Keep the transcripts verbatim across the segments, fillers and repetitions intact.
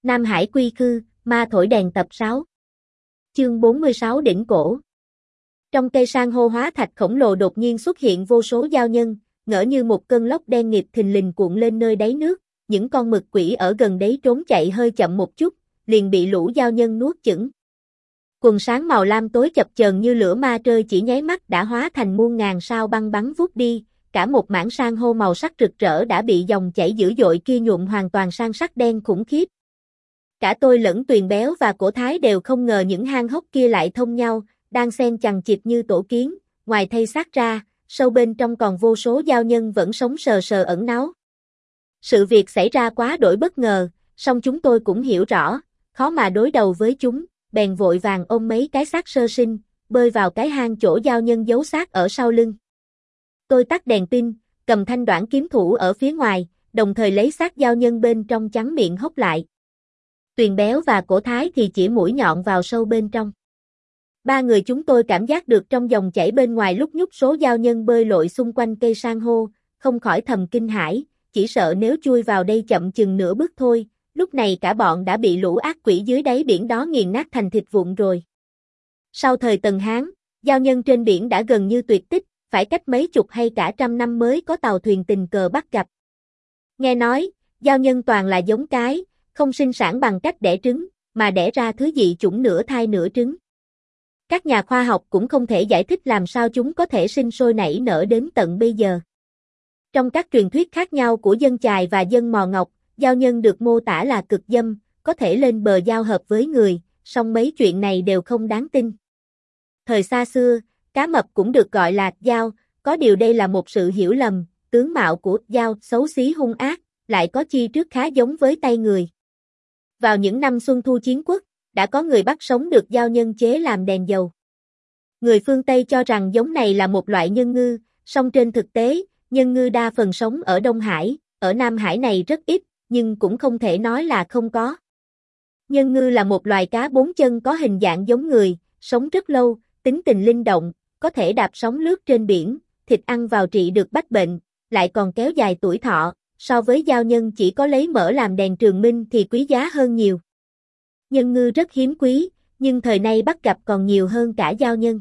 Nam Hải quy khư, ma thổi đèn tập sáu. Chương bốn mươi sáu đỉnh cổ. Trong cây san hô hóa thạch khổng lồ đột nhiên xuất hiện vô số giao nhân, ngỡ như một cơn lốc đen nghịt thình lình cuộn lên nơi đáy nước, những con mực quỷ ở gần đấy trốn chạy hơi chậm một chút, liền bị lũ giao nhân nuốt chửng. Quần sáng màu lam tối chập chờn như lửa ma rơi chỉ nháy mắt đã hóa thành muôn ngàn sao băng bắn vút đi, cả một mảng san hô màu sắc rực rỡ đã bị dòng chảy dữ dội kia nhuộm hoàn toàn sang sắc đen khủng khiếp. Cả tôi lẫn Tuyền Béo và Cổ Thái đều không ngờ những hang hốc kia lại thông nhau, đang xen chằng chịt như tổ kiến, ngoài thây xác ra, sâu bên trong còn vô số giao nhân vẫn sống sờ sờ ẩn náu. Sự việc xảy ra quá đổi bất ngờ, song chúng tôi cũng hiểu rõ, khó mà đối đầu với chúng, bèn vội vàng ôm mấy cái xác sơ sinh, bơi vào cái hang chỗ giao nhân giấu xác ở sau lưng. Tôi tắt đèn pin, cầm thanh đoản kiếm thủ ở phía ngoài, đồng thời lấy xác giao nhân bên trong chắn miệng hốc lại. Tuyền Béo và Cổ Thái thì chỉ mũi nhọn vào sâu bên trong. Ba người chúng tôi cảm giác được trong dòng chảy bên ngoài lúc nhúc số giao nhân bơi lội xung quanh cây san hô, không khỏi thầm kinh hãi, chỉ sợ nếu chui vào đây chậm chừng nửa bước thôi, lúc này cả bọn đã bị lũ ác quỷ dưới đáy biển đó nghiền nát thành thịt vụn rồi. Sau thời Tần Hán, giao nhân trên biển đã gần như tuyệt tích, phải cách mấy chục hay cả trăm năm mới có tàu thuyền tình cờ bắt gặp. Nghe nói, giao nhân toàn là giống cái, không sinh sản bằng cách đẻ trứng, mà đẻ ra thứ dị chủng nửa thai nửa trứng. Các nhà khoa học cũng không thể giải thích làm sao chúng có thể sinh sôi nảy nở đến tận bây giờ. Trong các truyền thuyết khác nhau của dân Chài và dân Mò Ngọc, giao nhân được mô tả là cực dâm, có thể lên bờ giao hợp với người, song mấy chuyện này đều không đáng tin. Thời xa xưa, cá mập cũng được gọi là dao, có điều đây là một sự hiểu lầm, tướng mạo của dao xấu xí hung ác, lại có chi trước khá giống với tay người. Vào những năm Xuân Thu Chiến Quốc, đã có người bắt sống được giao nhân chế làm đèn dầu. Người phương Tây cho rằng giống này là một loại nhân ngư, song trên thực tế, nhân ngư đa phần sống ở Đông Hải, ở Nam Hải này rất ít, nhưng cũng không thể nói là không có. Nhân ngư là một loài cá bốn chân có hình dạng giống người, sống rất lâu, tính tình linh động, có thể đạp sóng lướt trên biển, thịt ăn vào trị được bách bệnh, lại còn kéo dài tuổi thọ, so với giao nhân chỉ có lấy mỡ làm đèn trường minh thì quý giá hơn nhiều. Nhân ngư rất hiếm quý, nhưng thời nay bắt gặp còn nhiều hơn cả giao nhân.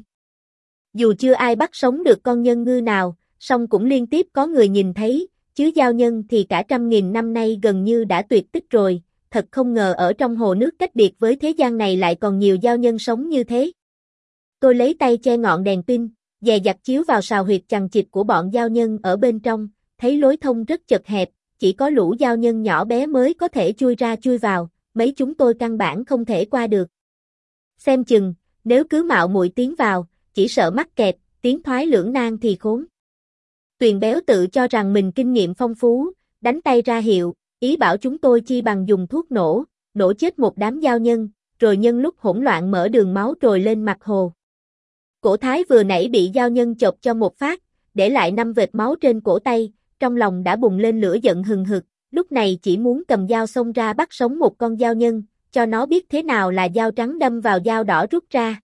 Dù chưa ai bắt sống được con nhân ngư nào, song cũng liên tiếp có người nhìn thấy, chứ giao nhân thì cả trăm nghìn năm nay gần như đã tuyệt tích rồi, thật không ngờ ở trong hồ nước cách biệt với thế gian này lại còn nhiều giao nhân sống như thế. Tôi lấy tay che ngọn đèn pin, dè dặt chiếu vào sào huyệt chằng chịt của bọn giao nhân ở bên trong, thấy lối thông rất chật hẹp, chỉ có lũ giao nhân nhỏ bé mới có thể chui ra chui vào, mấy chúng tôi căn bản không thể qua được. Xem chừng, nếu cứ mạo muội tiến vào, chỉ sợ mắc kẹt, tiến thoái lưỡng nan thì khốn. Tuyền Béo tự cho rằng mình kinh nghiệm phong phú, đánh tay ra hiệu, ý bảo chúng tôi chi bằng dùng thuốc nổ, nổ chết một đám giao nhân, rồi nhân lúc hỗn loạn mở đường máu trồi lên mặt hồ. Cổ Thái vừa nãy bị giao nhân chộp cho một phát, để lại năm vệt máu trên cổ tay, trong lòng đã bùng lên lửa giận hừng hực, lúc này chỉ muốn cầm dao xông ra bắt sống một con giao nhân, cho nó biết thế nào là dao trắng đâm vào dao đỏ rút ra.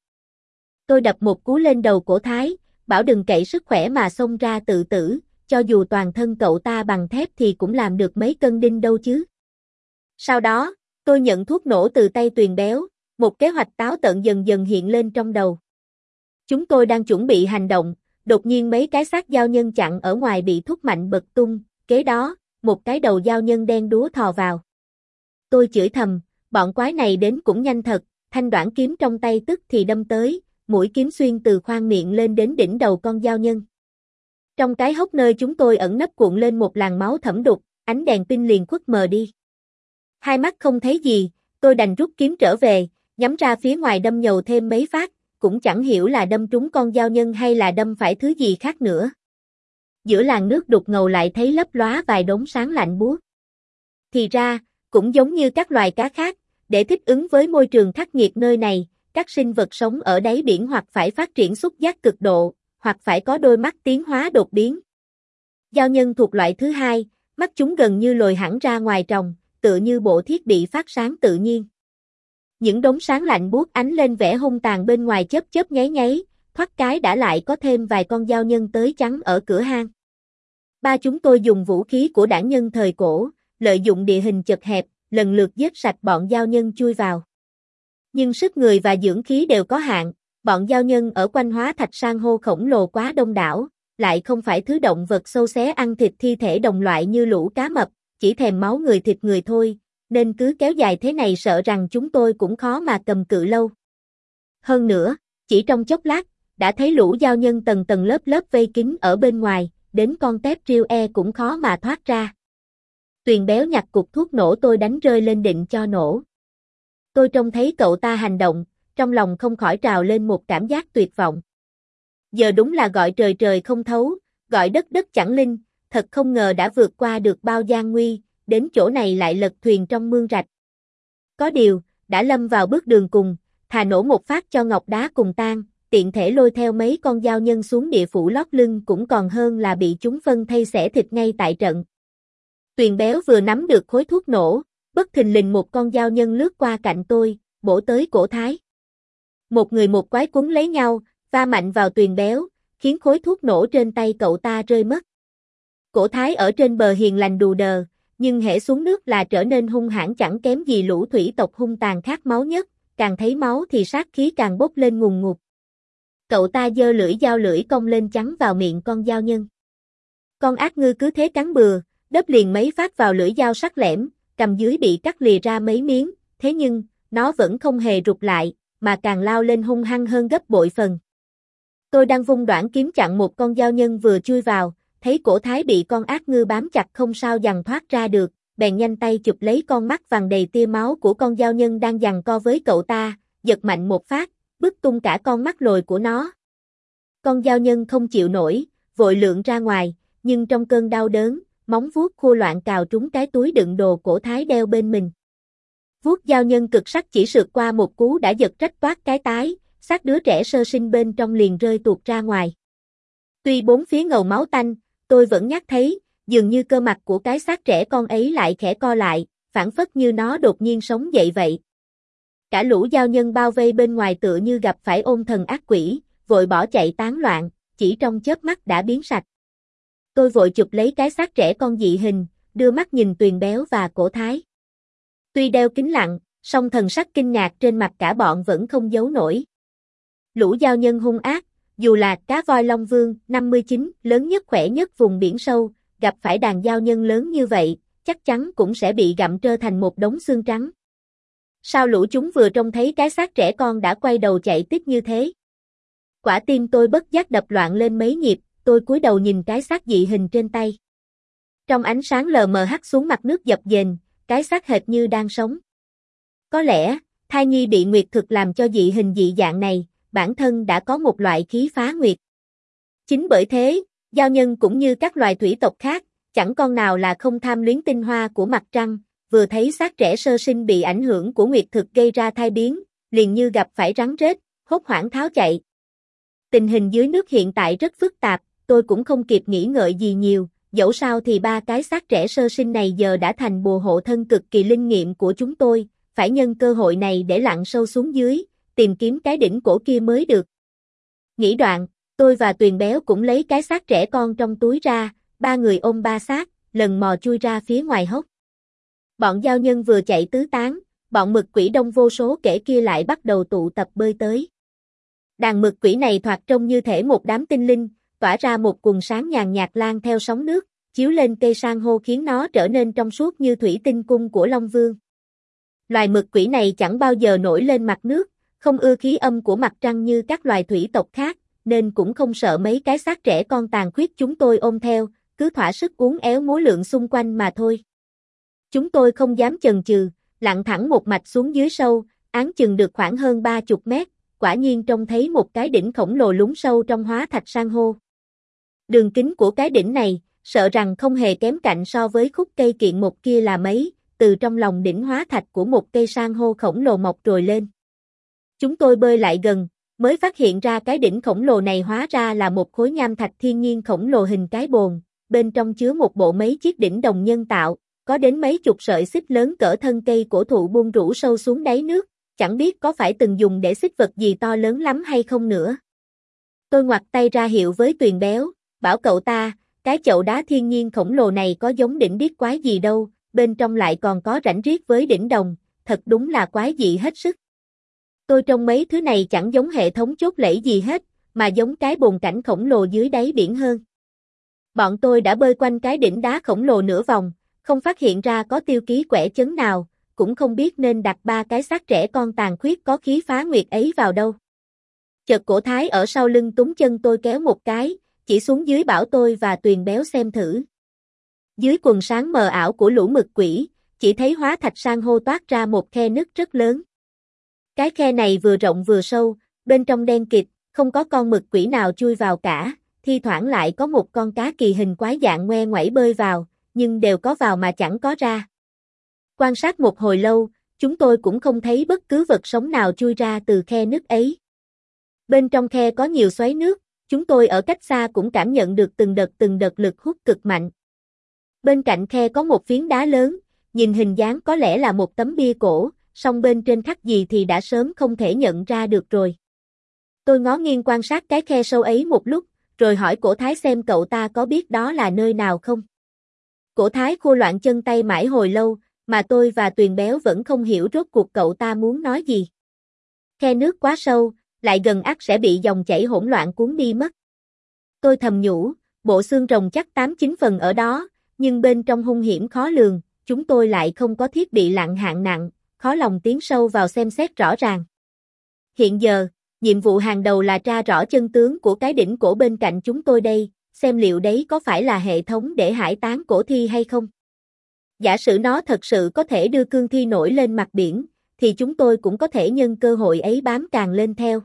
Tôi đập một cú lên đầu Cổ Thái, bảo đừng cậy sức khỏe mà xông ra tự tử, cho dù toàn thân cậu ta bằng thép thì cũng làm được mấy cân đinh đâu chứ. Sau đó, tôi nhận thuốc nổ từ tay Tuyền Béo, một kế hoạch táo tợn dần dần hiện lên trong đầu. Chúng tôi đang chuẩn bị hành động, đột nhiên mấy cái xác giao nhân chặn ở ngoài bị thúc mạnh bật tung, kế đó, một cái đầu giao nhân đen đúa thò vào. Tôi chửi thầm, bọn quái này đến cũng nhanh thật, thanh đoản kiếm trong tay tức thì đâm tới, mũi kiếm xuyên từ khoang miệng lên đến đỉnh đầu con giao nhân. Trong cái hốc nơi chúng tôi ẩn nấp cuộn lên một làn máu thẫm đục, ánh đèn pin liền khuất mờ đi. Hai mắt không thấy gì, tôi đành rút kiếm trở về, nhắm ra phía ngoài đâm nhầu thêm mấy phát, cũng chẳng hiểu là đâm trúng con giao nhân hay là đâm phải thứ gì khác nữa. Giữa làn nước đục ngầu lại thấy lấp lóa vài đốm sáng lạnh buốt. Thì ra, cũng giống như các loài cá khác, để thích ứng với môi trường khắc nghiệt nơi này, các sinh vật sống ở đáy biển hoặc phải phát triển xúc giác cực độ, hoặc phải có đôi mắt tiến hóa đột biến. Giao nhân thuộc loại thứ hai, mắt chúng gần như lồi hẳn ra ngoài tròng, tựa như bộ thiết bị phát sáng tự nhiên. Những đốm sáng lạnh buốt ánh lên vẻ hung tàn bên ngoài chớp chớp nháy nháy, thoát cái đã lại có thêm vài con giao nhân tới chắn ở cửa hang. Ba chúng tôi dùng vũ khí của đảng nhân thời cổ, lợi dụng địa hình chật hẹp, lần lượt giết sạch bọn giao nhân chui vào. Nhưng sức người và dưỡng khí đều có hạn, bọn giao nhân ở quanh hóa thạch san hô khổng lồ quá đông đảo, lại không phải thứ động vật sâu xé ăn thịt thi thể đồng loại như lũ cá mập, chỉ thèm máu người thịt người thôi, nên cứ kéo dài thế này sợ rằng chúng tôi cũng khó mà cầm cự lâu. Hơn nữa, chỉ trong chốc lát, đã thấy lũ giao nhân tầng tầng lớp lớp vây kín ở bên ngoài, đến con tép riêu e cũng khó mà thoát ra. Tuyền béo nhặt cục thuốc nổ tôi đánh rơi lên định cho nổ. Tôi trông thấy cậu ta hành động, trong lòng không khỏi trào lên một cảm giác tuyệt vọng. Giờ đúng là gọi trời trời không thấu, gọi đất đất chẳng linh, thật không ngờ đã vượt qua được bao gian nguy, đến chỗ này lại lật thuyền trong mương rạch. Có điều, đã lâm vào bước đường cùng, thà nổ một phát cho ngọc đá cùng tan, tiện thể lôi theo mấy con giao nhân xuống địa phủ lót lưng cũng còn hơn là bị chúng phân thây xẻ thịt ngay tại trận. Tuyền béo vừa nắm được khối thuốc nổ, bất thình lình một con giao nhân lướt qua cạnh tôi, bổ tới cổ Thái. Một người một quái quấn lấy nhau, va mạnh vào Tuyền béo, khiến khối thuốc nổ trên tay cậu ta rơi mất. Cổ Thái ở trên bờ hiền lành đù đờ, nhưng hễ xuống nước là trở nên hung hãn chẳng kém gì lũ thủy tộc hung tàn khát máu nhất, càng thấy máu thì sát khí càng bốc lên ngùn ngụt. Cậu ta giơ lưỡi dao lưỡi cong lên chắn vào miệng con giao nhân. Con ác ngư cứ thế cắn bừa, đớp liền mấy phát vào lưỡi dao sắc lẻm, cầm dưới bị cắt lìa ra mấy miếng, thế nhưng, nó vẫn không hề rụt lại, mà càng lao lên hung hăng hơn gấp bội phần. Tôi đang vung đoạn kiếm chặn một con giao nhân vừa chui vào, thấy cổ Thái bị con ác ngư bám chặt không sao giằng thoát ra được, bèn nhanh tay chụp lấy con mắt vàng đầy tia máu của con giao nhân đang giằng co với cậu ta, giật mạnh một phát, bứt tung cả con mắt lồi của nó. Con giao nhân không chịu nổi, vội lượn ra ngoài, nhưng trong cơn đau đớn, móng vuốt khua loạn cào trúng cái túi đựng đồ cổ Thái đeo bên mình. Vuốt giao nhân cực sắc chỉ sượt qua một cú đã giật rách toát cái tái, xác đứa trẻ sơ sinh bên trong liền rơi tuột ra ngoài. Tuy bốn phía ngầu máu tanh, tôi vẫn nhắc thấy, dường như cơ mặt của cái xác trẻ con ấy lại khẽ co lại, phản phất như nó đột nhiên sống dậy vậy. Cả lũ giao nhân bao vây bên ngoài tựa như gặp phải ôn thần ác quỷ, vội bỏ chạy tán loạn, chỉ trong chớp mắt đã biến sạch. Tôi vội chụp lấy cái xác trẻ con dị hình, đưa mắt nhìn Tuyền béo và cổ Thái. Tuy đeo kính lặn, song thần sắc kinh ngạc trên mặt cả bọn vẫn không giấu nổi. Lũ giao nhân hung ác, dù là cá voi Long Vương năm mươi chín, lớn nhất khỏe nhất vùng biển sâu, gặp phải đàn giao nhân lớn như vậy, chắc chắn cũng sẽ bị gặm trơ thành một đống xương trắng. Sao lũ chúng vừa trông thấy cái xác trẻ con đã quay đầu chạy tiếp như thế? Quả tim tôi bất giác đập loạn lên mấy nhịp, tôi cúi đầu nhìn cái xác dị hình trên tay. Trong ánh sáng lờ mờ hắt xuống mặt nước dập dềnh, cái xác hệt như đang sống. Có lẽ, thai nhi bị nguyệt thực làm cho dị hình dị dạng này, bản thân đã có một loại khí phá nguyệt. Chính bởi thế, giao nhân cũng như các loài thủy tộc khác, chẳng con nào là không tham luyến tinh hoa của mặt trăng, vừa thấy xác trẻ sơ sinh bị ảnh hưởng của nguyệt thực gây ra thai biến, liền như gặp phải rắn rết, hốt hoảng tháo chạy. Tình hình dưới nước hiện tại rất phức tạp, tôi cũng không kịp nghĩ ngợi gì nhiều, dẫu sao thì ba cái xác trẻ sơ sinh này giờ đã thành bùa hộ thân cực kỳ linh nghiệm của chúng tôi, phải nhân cơ hội này để lặn sâu xuống dưới, tìm kiếm cái đỉnh cổ kia mới được. Nghĩ đoạn, tôi và Tuyền béo cũng lấy cái xác trẻ con trong túi ra, ba người ôm ba xác, lần mò chui ra phía ngoài hốc. Bọn giao nhân vừa chạy tứ tán, bọn mực quỷ đông vô số kể kia lại bắt đầu tụ tập bơi tới. Đàn mực quỷ này thoạt trông như thể một đám tinh linh, tỏa ra một quầng sáng nhàn nhạt lan theo sóng nước, chiếu lên cây san hô khiến nó trở nên trong suốt như thủy tinh cung của Long Vương. Loài mực quỷ này chẳng bao giờ nổi lên mặt nước, không ưa khí âm của mặt trăng như các loài thủy tộc khác, nên cũng không sợ mấy cái xác trẻ con tàn khuyết chúng tôi ôm theo, cứ thỏa sức uốn éo múa lượn xung quanh mà thôi. Chúng tôi không dám chần chừ, lặn thẳng một mạch xuống dưới sâu, áng chừng được khoảng hơn ba chục mét, quả nhiên trông thấy một cái đỉnh khổng lồ lún sâu trong hóa thạch san hô. Đường kính của cái đỉnh này, sợ rằng không hề kém cạnh so với khúc cây kiện một kia là mấy, từ trong lòng đỉnh hóa thạch của một cây san hô khổng lồ mọc trồi lên. Chúng tôi bơi lại gần, mới phát hiện ra cái đỉnh khổng lồ này hóa ra là một khối nham thạch thiên nhiên khổng lồ hình cái bồn, bên trong chứa một bộ mấy chiếc đỉnh đồng nhân tạo, có đến mấy chục sợi xích lớn cỡ thân cây cổ thụ buông rũ sâu xuống đáy nước, chẳng biết có phải từng dùng để xích vật gì to lớn lắm hay không nữa. Tôi ngoặt tay ra hiệu với Tuyền béo, bảo cậu ta, cái chậu đá thiên nhiên khổng lồ này có giống đỉnh điếc quái gì đâu, bên trong lại còn có rãnh riết với đỉnh đồng, thật đúng là quái dị hết sức. Tôi trông mấy thứ này chẳng giống hệ thống chốt lẫy gì hết, mà giống cái bồn cảnh khổng lồ dưới đáy biển hơn. Bọn tôi đã bơi quanh cái đỉnh đá khổng lồ nửa vòng, không phát hiện ra có tiêu ký quẻ chấn nào, cũng không biết nên đặt ba cái xác trẻ con tàn khuyết có khí phá nguyệt ấy vào đâu. Chợt cổ Thái ở sau lưng túm chân tôi kéo một cái, chỉ xuống dưới bảo tôi và Tuyền Béo xem thử. Dưới quần sáng mờ ảo của lũ mực quỷ, chỉ thấy hóa thạch san hô toát ra một khe nứt rất lớn. Cái khe này vừa rộng vừa sâu, bên trong đen kịt, không có con mực quỷ nào chui vào cả, thi thoảng lại có một con cá kỳ hình quái dạng ngoe ngoẩy bơi vào, nhưng đều có vào mà chẳng có ra. Quan sát một hồi lâu, chúng tôi cũng không thấy bất cứ vật sống nào chui ra từ khe nứt ấy. Bên trong khe có nhiều xoáy nước, chúng tôi ở cách xa cũng cảm nhận được từng đợt từng đợt lực hút cực mạnh. Bên cạnh khe có một phiến đá lớn, nhìn hình dáng có lẽ là một tấm bia cổ, song bên trên khắc gì thì đã sớm không thể nhận ra được rồi. Tôi ngó nghiêng quan sát cái khe sâu ấy một lúc, rồi hỏi cổ Thái xem cậu ta có biết đó là nơi nào không. Cổ Thái khô loạn chân tay mãi hồi lâu, mà tôi và Tuyền Béo vẫn không hiểu rốt cuộc cậu ta muốn nói gì. Khe nước quá sâu, lại gần ắt sẽ bị dòng chảy hỗn loạn cuốn đi mất. Tôi thầm nhủ, bộ xương rồng chắc tám chín phần ở đó, nhưng bên trong hung hiểm khó lường, chúng tôi lại không có thiết bị lặn hạng nặng, khó lòng tiến sâu vào xem xét rõ ràng. Hiện giờ, nhiệm vụ hàng đầu là tra rõ chân tướng của cái đỉnh cổ bên cạnh chúng tôi đây, xem liệu đấy có phải là hệ thống để hải táng cổ thi hay không. Giả sử nó thật sự có thể đưa cương thi nổi lên mặt biển, thì chúng tôi cũng có thể nhân cơ hội ấy bám càng lên theo.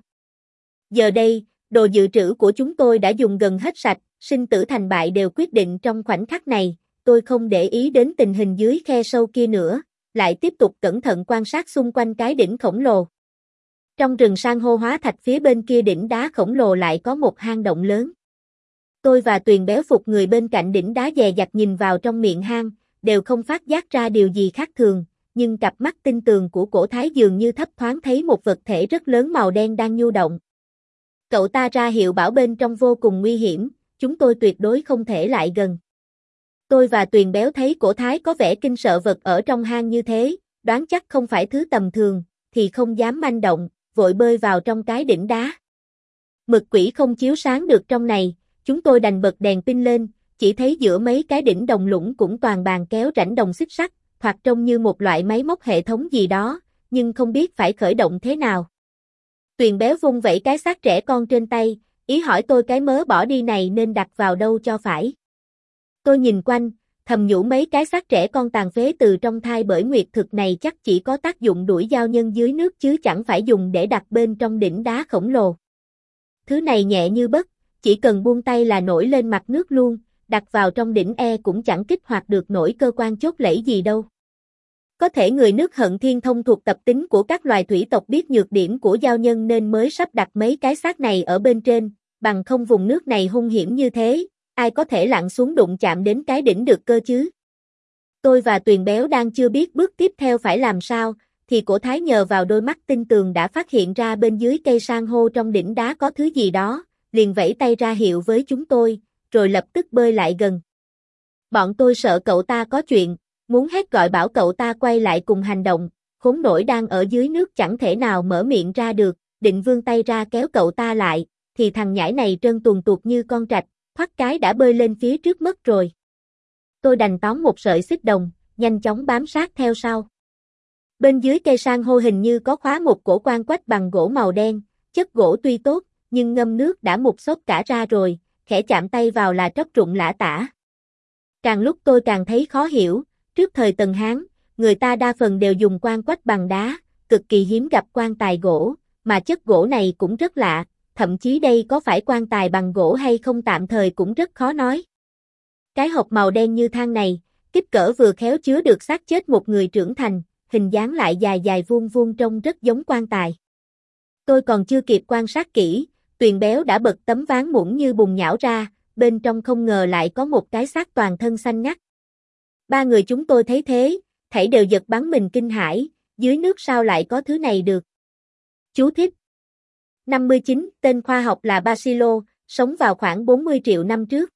Giờ đây, đồ dự trữ của chúng tôi đã dùng gần hết sạch, sinh tử thành bại đều quyết định trong khoảnh khắc này, tôi không để ý đến tình hình dưới khe sâu kia nữa, lại tiếp tục cẩn thận quan sát xung quanh cái đỉnh khổng lồ. Trong rừng san hô hóa thạch phía bên kia đỉnh đá khổng lồ lại có một hang động lớn. Tôi và Tuyền Béo phục người bên cạnh đỉnh đá dè dặt nhìn vào trong miệng hang, đều không phát giác ra điều gì khác thường, nhưng cặp mắt tinh tường của cổ Thái dường như thấp thoáng thấy một vật thể rất lớn màu đen đang nhu động. Cậu ta ra hiệu bảo bên trong vô cùng nguy hiểm, chúng tôi tuyệt đối không thể lại gần. Tôi và Tuyền Béo thấy cổ Thái có vẻ kinh sợ vật ở trong hang như thế, đoán chắc không phải thứ tầm thường, thì không dám manh động, vội bơi vào trong cái đỉnh đá. Mực quỷ không chiếu sáng được trong này, chúng tôi đành bật đèn pin lên, chỉ thấy giữa mấy cái đỉnh đồng lũng cũng toàn bàn kéo rãnh đồng xích sắt, hoặc trông như một loại máy móc hệ thống gì đó, nhưng không biết phải khởi động thế nào. Tuyền Béo vung vẩy cái xác trẻ con trên tay, ý hỏi tôi cái mớ bỏ đi này nên đặt vào đâu cho phải. Tôi nhìn quanh, thầm nhủ mấy cái xác trẻ con tàn phế từ trong thai bởi nguyệt thực này chắc chỉ có tác dụng đuổi giao nhân dưới nước chứ chẳng phải dùng để đặt bên trong đỉnh đá khổng lồ. Thứ này nhẹ như bấc, chỉ cần buông tay là nổi lên mặt nước luôn, đặt vào trong đỉnh e cũng chẳng kích hoạt được nổi cơ quan chốt lẫy gì đâu. Có thể người nước Hận Thiên thông thuộc tập tính của các loài thủy tộc biết nhược điểm của giao nhân nên mới sắp đặt mấy cái xác này ở bên trên, bằng không vùng nước này hung hiểm như thế, ai có thể lặn xuống đụng chạm đến cái đỉnh được cơ chứ. Tôi và Tuyền Béo đang chưa biết bước tiếp theo phải làm sao, thì cổ Thái nhờ vào đôi mắt tinh tường đã phát hiện ra bên dưới cây san hô trong đỉnh đá có thứ gì đó, liền vẫy tay ra hiệu với chúng tôi, rồi lập tức bơi lại gần. Bọn tôi sợ cậu ta có chuyện, muốn hét gọi bảo cậu ta quay lại cùng hành động, khốn nổi đang ở dưới nước chẳng thể nào mở miệng ra được, định vươn tay ra kéo cậu ta lại, thì thằng nhãi này trơn tuồn tuột như con trạch, thoát cái đã bơi lên phía trước mất rồi. Tôi đành tóm một sợi xích đồng, nhanh chóng bám sát theo sau. Bên dưới cây san hô hình như có khóa một cổ quan quách bằng gỗ màu đen, chất gỗ tuy tốt, nhưng ngâm nước đã mục xốp cả ra rồi, khẽ chạm tay vào là tróc rụng lã tả. Càng lúc tôi càng thấy khó hiểu, trước thời Tần Hán, người ta đa phần đều dùng quan quách bằng đá, cực kỳ hiếm gặp quan tài gỗ, mà chất gỗ này cũng rất lạ, thậm chí đây có phải quan tài bằng gỗ hay không tạm thời cũng rất khó nói. Cái hộp màu đen như than này, kích cỡ vừa khéo chứa được xác chết một người trưởng thành, hình dáng lại dài dài vuông vuông trông rất giống quan tài. Tôi còn chưa kịp quan sát kỹ, Tuyền Béo đã bật tấm ván muỗng như bùn nhão ra, bên trong không ngờ lại có một cái xác toàn thân xanh ngắt. Ba người chúng tôi thấy thế, thảy đều giật bắn mình kinh hãi, dưới nước sao lại có thứ này được. Chú thích năm mươi chín, tên khoa học là Basilo, sống vào khoảng bốn mươi triệu năm trước.